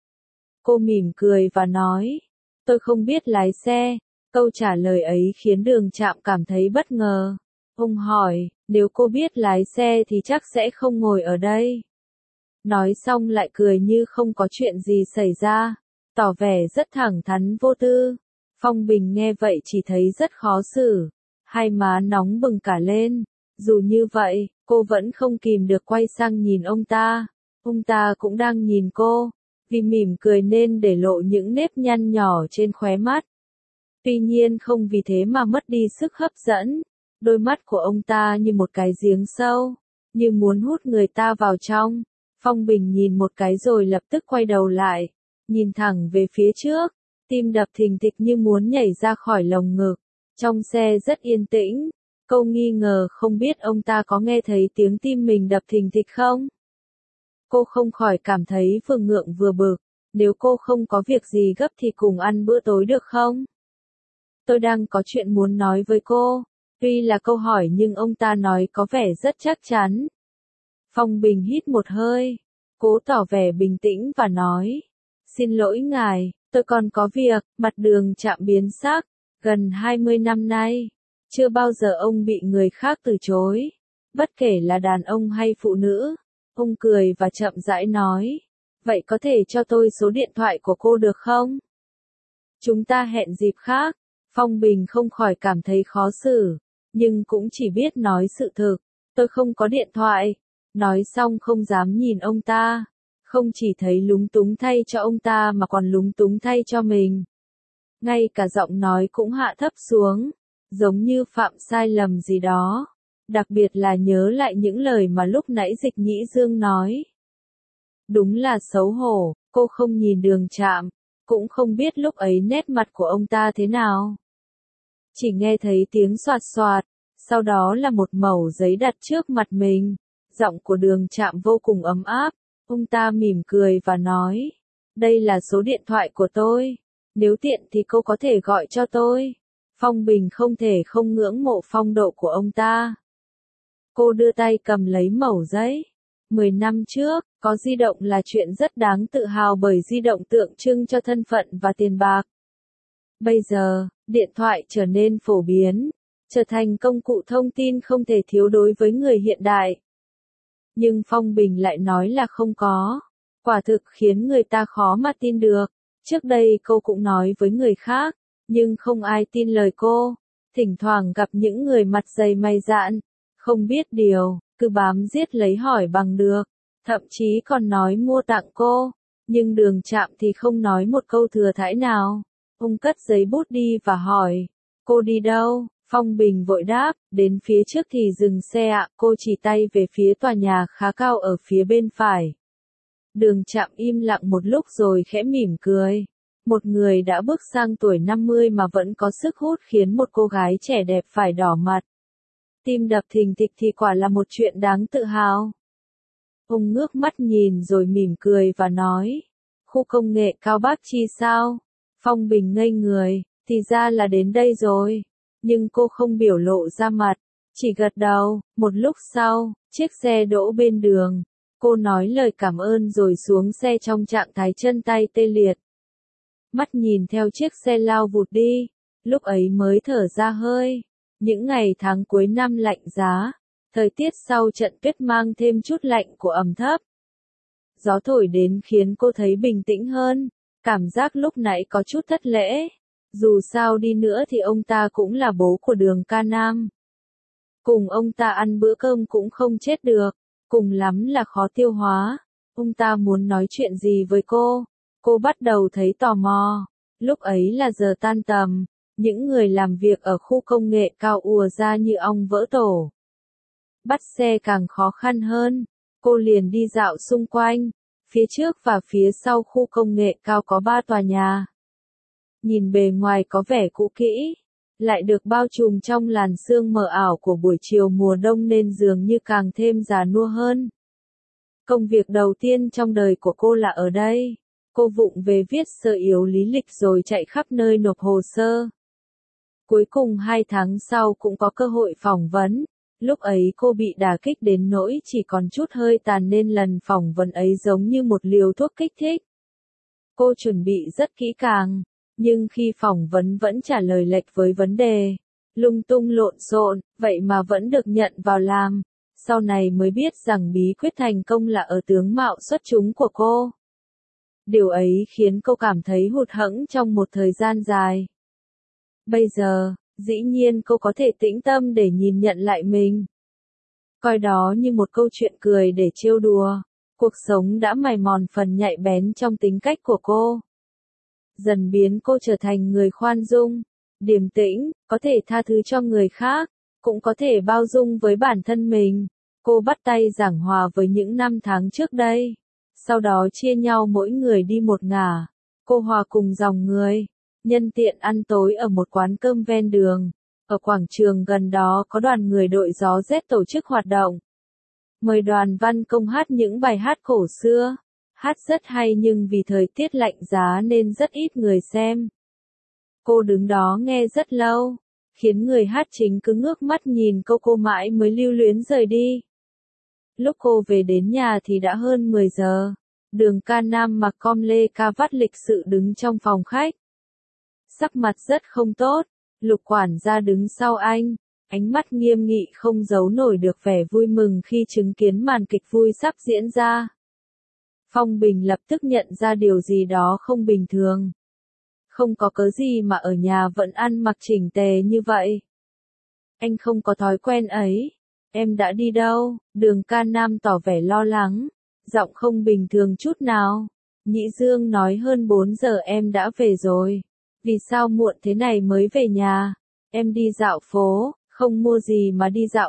Cô mỉm cười và nói, tôi không biết lái xe. Câu trả lời ấy khiến đường chạm cảm thấy bất ngờ. Ông hỏi, nếu cô biết lái xe thì chắc sẽ không ngồi ở đây. Nói xong lại cười như không có chuyện gì xảy ra, tỏ vẻ rất thẳng thắn vô tư. Phong Bình nghe vậy chỉ thấy rất khó xử, hai má nóng bừng cả lên. Dù như vậy, cô vẫn không kìm được quay sang nhìn ông ta. Ông ta cũng đang nhìn cô. vì mỉm cười nên để lộ những nếp nhăn nhỏ trên khóe mắt. Tuy nhiên không vì thế mà mất đi sức hấp dẫn. Đôi mắt của ông ta như một cái giếng sâu, như muốn hút người ta vào trong. Phong Bình nhìn một cái rồi lập tức quay đầu lại, nhìn thẳng về phía trước, tim đập thình thịch như muốn nhảy ra khỏi lồng ngực. Trong xe rất yên tĩnh, cô nghi ngờ không biết ông ta có nghe thấy tiếng tim mình đập thình thịch không? Cô không khỏi cảm thấy vừa ngượng vừa bực, nếu cô không có việc gì gấp thì cùng ăn bữa tối được không? Tôi đang có chuyện muốn nói với cô. Tuy là câu hỏi nhưng ông ta nói có vẻ rất chắc chắn. Phong Bình hít một hơi, cố tỏ vẻ bình tĩnh và nói. Xin lỗi ngài, tôi còn có việc. Mặt Đường Trạm biến sắc. Gần 20 năm nay, chưa bao giờ ông bị người khác từ chối. Bất kể là đàn ông hay phụ nữ. Ông cười và chậm rãi nói. Vậy có thể cho tôi số điện thoại của cô được không? Chúng ta hẹn dịp khác. Phong Bình không khỏi cảm thấy khó xử, nhưng cũng chỉ biết nói sự thực. Tôi không có điện thoại. Nói xong không dám nhìn ông ta. Không chỉ thấy lúng túng thay cho ông ta mà còn lúng túng thay cho mình. Ngay cả giọng nói cũng hạ thấp xuống, giống như phạm sai lầm gì đó. Đặc biệt là nhớ lại những lời mà lúc nãy Dịch Nhĩ Dương nói. Đúng là xấu hổ, cô không nhìn Đường Trạm, cũng không biết lúc ấy nét mặt của ông ta thế nào. Chỉ nghe thấy tiếng xoạt xoạt, sau đó là một mẩu giấy đặt trước mặt mình. Giọng của Đường Trạm vô cùng ấm áp, ông ta mỉm cười và nói. Đây là số điện thoại của tôi, nếu tiện thì cô có thể gọi cho tôi. Phong Bình không thể không ngưỡng mộ phong độ của ông ta. Cô đưa tay cầm lấy mẩu giấy. 10 năm trước, có di động là chuyện rất đáng tự hào bởi di động tượng trưng cho thân phận và tiền bạc. Bây giờ, điện thoại trở nên phổ biến, trở thành công cụ thông tin không thể thiếu đối với người hiện đại. Nhưng Phong Bình lại nói là không có. Quả thực khiến người ta khó mà tin được. Trước đây cô cũng nói với người khác, nhưng không ai tin lời cô. Thỉnh thoảng gặp những người mặt dày mày dạn, không biết điều, cứ bám giết lấy hỏi bằng được. Thậm chí còn nói mua tặng cô. Nhưng Đường Trạm thì không nói một câu thừa thãi nào. Ông cất giấy bút đi và hỏi, cô đi đâu? Phong Bình vội đáp, đến phía trước thì dừng xe ạ. Cô chỉ tay về phía tòa nhà khá cao ở phía bên phải. Đường Trạm im lặng một lúc rồi khẽ mỉm cười. Một người đã bước sang tuổi 50 mà vẫn có sức hút khiến một cô gái trẻ đẹp phải đỏ mặt. Tim đập thình thịch thì quả là một chuyện đáng tự hào. Ông ngước mắt nhìn rồi mỉm cười và nói, khu công nghệ cao Bác Chi sao? Phong Bình ngây người, thì ra là đến đây rồi. Nhưng cô không biểu lộ ra mặt, chỉ gật đầu. Một lúc sau, chiếc xe đỗ bên đường. Cô nói lời cảm ơn rồi xuống xe trong trạng thái chân tay tê liệt. Mắt nhìn theo chiếc xe lao vụt đi, lúc ấy mới thở ra hơi. Những ngày tháng cuối năm lạnh giá, thời tiết sau trận tuyết mang thêm chút lạnh của ẩm thấp. Gió thổi đến khiến cô thấy bình tĩnh hơn, cảm giác lúc nãy có chút thất lễ. Dù sao đi nữa thì ông ta cũng là bố của Đường Ca Nam. Cùng ông ta ăn bữa cơm cũng không chết được, cùng lắm là khó tiêu hóa. Ông ta muốn nói chuyện gì với cô bắt đầu thấy tò mò. Lúc ấy là giờ tan tầm, những người làm việc ở khu công nghệ cao ùa ra như ong vỡ tổ. Bắt xe càng khó khăn hơn, cô liền đi dạo xung quanh, phía trước và phía sau khu công nghệ cao có 3 tòa nhà. Nhìn bề ngoài có vẻ cũ kỹ, lại được bao trùm trong làn sương mờ ảo của buổi chiều mùa đông nên dường như càng thêm già nua hơn. Công việc đầu tiên trong đời của cô là ở đây. Cô vụng về viết sơ yếu lý lịch rồi chạy khắp nơi nộp hồ sơ. Cuối cùng 2 tháng sau cũng có cơ hội phỏng vấn. Lúc ấy cô bị đả kích đến nỗi chỉ còn chút hơi tàn nên lần phỏng vấn ấy giống như một liều thuốc kích thích. Cô chuẩn bị rất kỹ càng, nhưng khi phỏng vấn vẫn trả lời lệch với vấn đề. Lung tung lộn xộn, vậy mà vẫn được nhận vào làm. Sau này mới biết rằng bí quyết thành công là ở tướng mạo xuất chúng của cô. Điều ấy khiến cô cảm thấy hụt hẫng trong một thời gian dài. Bây giờ, dĩ nhiên cô có thể tĩnh tâm để nhìn nhận lại mình. Coi đó như một câu chuyện cười để trêu đùa. Cuộc sống đã mài mòn phần nhạy bén trong tính cách của cô. Dần biến cô trở thành người khoan dung, điềm tĩnh, có thể tha thứ cho người khác, cũng có thể bao dung với bản thân mình. Cô bắt tay giảng hòa với những năm tháng trước đây. Sau đó chia nhau mỗi người đi một ngả. Cô hòa cùng dòng người. Nhân tiện ăn tối ở một quán cơm ven đường. Ở quảng trường gần đó có đoàn người đội gió rét tổ chức hoạt động. Mời Đoàn Văn Công hát những bài hát cổ xưa. Hát rất hay nhưng vì thời tiết lạnh giá nên rất ít người xem. Cô đứng đó nghe rất lâu, khiến người hát chính cứ ngước mắt nhìn cô mãi mới lưu luyến rời đi. Lúc cô về đến nhà thì đã hơn 10 giờ. Đường Ca Nam mặc com lê ca vắt lịch sự đứng trong phòng khách. Sắc mặt rất không tốt, Lục quản gia đứng sau anh, ánh mắt nghiêm nghị không giấu nổi được vẻ vui mừng khi chứng kiến màn kịch vui sắp diễn ra. Phong Bình lập tức nhận ra điều gì đó không bình thường. Không có cớ gì mà ở nhà vẫn ăn mặc chỉnh tề như vậy. Anh không có thói quen ấy. Em đã đi đâu? Đường Ca Nam tỏ vẻ lo lắng, giọng không bình thường chút nào. Nhĩ Dương nói hơn 4 giờ em đã về rồi. Vì sao muộn thế này mới về nhà? Em đi dạo phố, không mua gì mà đi dạo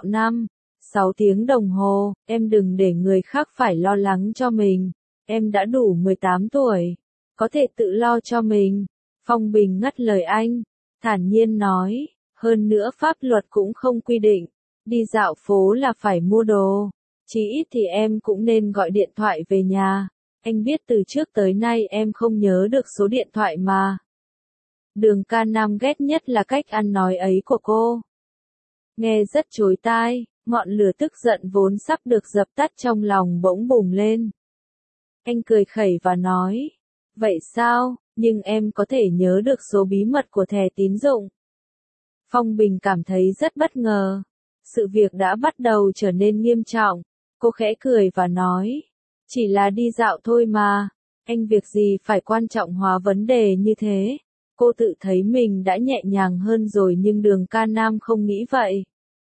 6 tiếng đồng hồ, em đừng để người khác phải lo lắng cho mình. Em đã đủ 18 tuổi, có thể tự lo cho mình. Phong Bình ngắt lời anh, thản nhiên nói, hơn nữa pháp luật cũng không quy định, đi dạo phố là phải mua đồ. Chí ít thì em cũng nên gọi điện thoại về nhà. Anh biết từ trước tới nay em không nhớ được số điện thoại mà. Đường Ca Nam ghét nhất là cách ăn nói ấy của cô. Nghe rất chối tai, ngọn lửa tức giận vốn sắp được dập tắt trong lòng bỗng bùng lên. Anh cười khẩy và nói, vậy sao, nhưng em có thể nhớ được số bí mật của thẻ tín dụng. Phong Bình cảm thấy rất bất ngờ. Sự việc đã bắt đầu trở nên nghiêm trọng. Cô khẽ cười và nói, chỉ là đi dạo thôi mà, anh việc gì phải quan trọng hóa vấn đề như thế. Cô tự thấy mình đã nhẹ nhàng hơn rồi nhưng Đường Ca Nam không nghĩ vậy.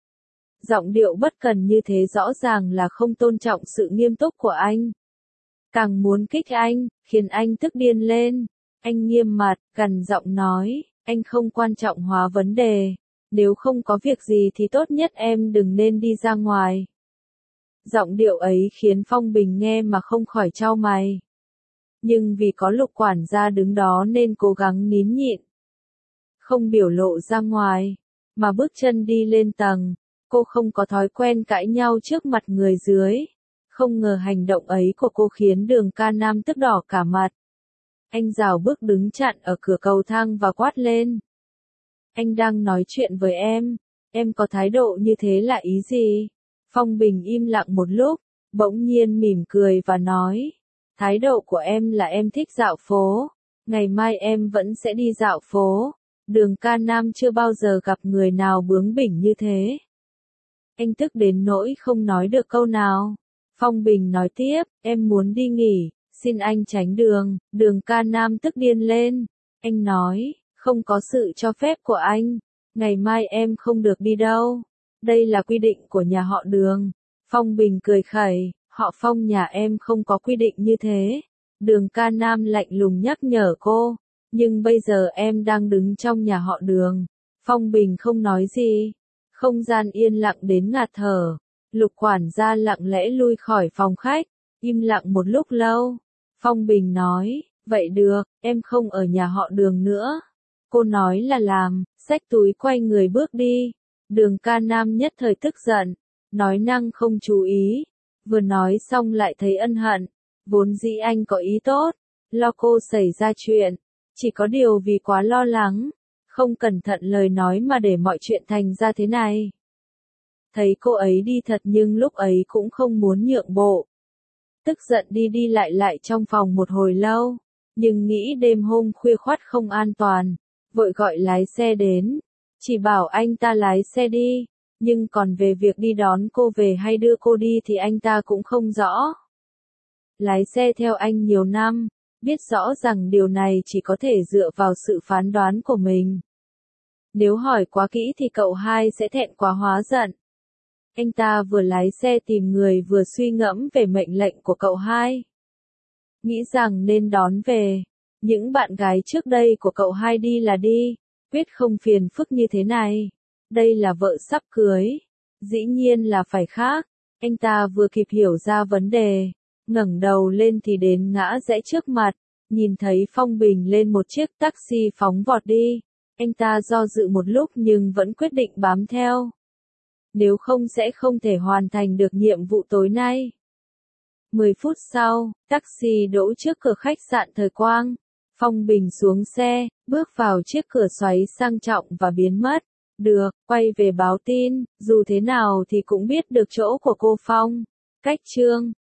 Giọng điệu bất cần như thế rõ ràng là không tôn trọng sự nghiêm túc của anh. Càng muốn kích anh, khiến anh tức điên lên. Anh nghiêm mặt, gằn giọng nói, anh không quan trọng hóa vấn đề. Nếu không có việc gì thì tốt nhất em đừng nên đi ra ngoài. Giọng điệu ấy khiến Phong Bình nghe mà không khỏi chau mày. Nhưng vì có Lục quản gia đứng đó nên cố gắng nín nhịn. Không biểu lộ ra ngoài, mà bước chân đi lên tầng. Cô không có thói quen cãi nhau trước mặt người dưới. Không ngờ hành động ấy của cô khiến Đường Ca Nam tức đỏ cả mặt. Anh rảo bước đứng chặn ở cửa cầu thang và quát lên. Anh đang nói chuyện với em có thái độ như thế là ý gì? Phong Bình im lặng một lúc, bỗng nhiên mỉm cười và nói, thái độ của em là em thích dạo phố, ngày mai em vẫn sẽ đi dạo phố. Đường Ca Nam chưa bao giờ gặp người nào bướng bỉnh như thế. Anh tức đến nỗi không nói được câu nào. Phong Bình nói tiếp, em muốn đi nghỉ, xin anh tránh đường. Đường Ca Nam tức điên lên. Anh nói, không có sự cho phép của anh, ngày mai em không được đi đâu. Đây là quy định của nhà họ Đường. Phong Bình cười khẩy, họ Phong nhà em không có quy định như thế. Đường Ca Nam lạnh lùng nhắc nhở cô, nhưng bây giờ em đang đứng trong nhà họ Đường. Phong Bình không nói gì. Không gian yên lặng đến ngạt thở. Lục quản gia lặng lẽ lui khỏi phòng khách, im lặng một lúc lâu. Phong Bình nói, vậy được, em không ở nhà họ Đường nữa. Cô nói là làm, xách túi quay người bước đi. Đường Ca Nam nhất thời tức giận, nói năng không chú ý. Vừa nói xong lại thấy ân hận. Vốn dĩ anh có ý tốt, lo cô xảy ra chuyện. Chỉ có điều vì quá lo lắng, không cẩn thận lời nói mà để mọi chuyện thành ra thế này. Thấy cô ấy đi thật nhưng lúc ấy cũng không muốn nhượng bộ. Tức giận đi đi lại trong phòng một hồi lâu, nhưng nghĩ đêm hôm khuya khoắt không an toàn, vội gọi lái xe đến, chỉ bảo anh ta lái xe đi, nhưng còn về việc đi đón cô về hay đưa cô đi thì anh ta cũng không rõ. Lái xe theo anh nhiều năm, biết rõ rằng điều này chỉ có thể dựa vào sự phán đoán của mình. Nếu hỏi quá kỹ thì cậu hai sẽ thẹn quá hóa giận. Anh ta vừa lái xe tìm người vừa suy ngẫm về mệnh lệnh của cậu hai. Nghĩ rằng nên đón về. Những bạn gái trước đây của cậu hai đi là đi, quyết không phiền phức như thế này. Đây là vợ sắp cưới. Dĩ nhiên là phải khác. Anh ta vừa kịp hiểu ra vấn đề, ngẩng đầu lên thì đến ngã rẽ trước mặt, nhìn thấy Phong Bình lên một chiếc taxi phóng vọt đi. Anh ta do dự một lúc nhưng vẫn quyết định bám theo. Nếu không sẽ không thể hoàn thành được nhiệm vụ tối nay. 10 phút sau, taxi đỗ trước cửa khách sạn Thời Quang. Phong Bình xuống xe, bước vào chiếc cửa xoáy sang trọng và biến mất. Được, quay về báo tin, dù thế nào thì cũng biết được chỗ của cô Phong. Cách chương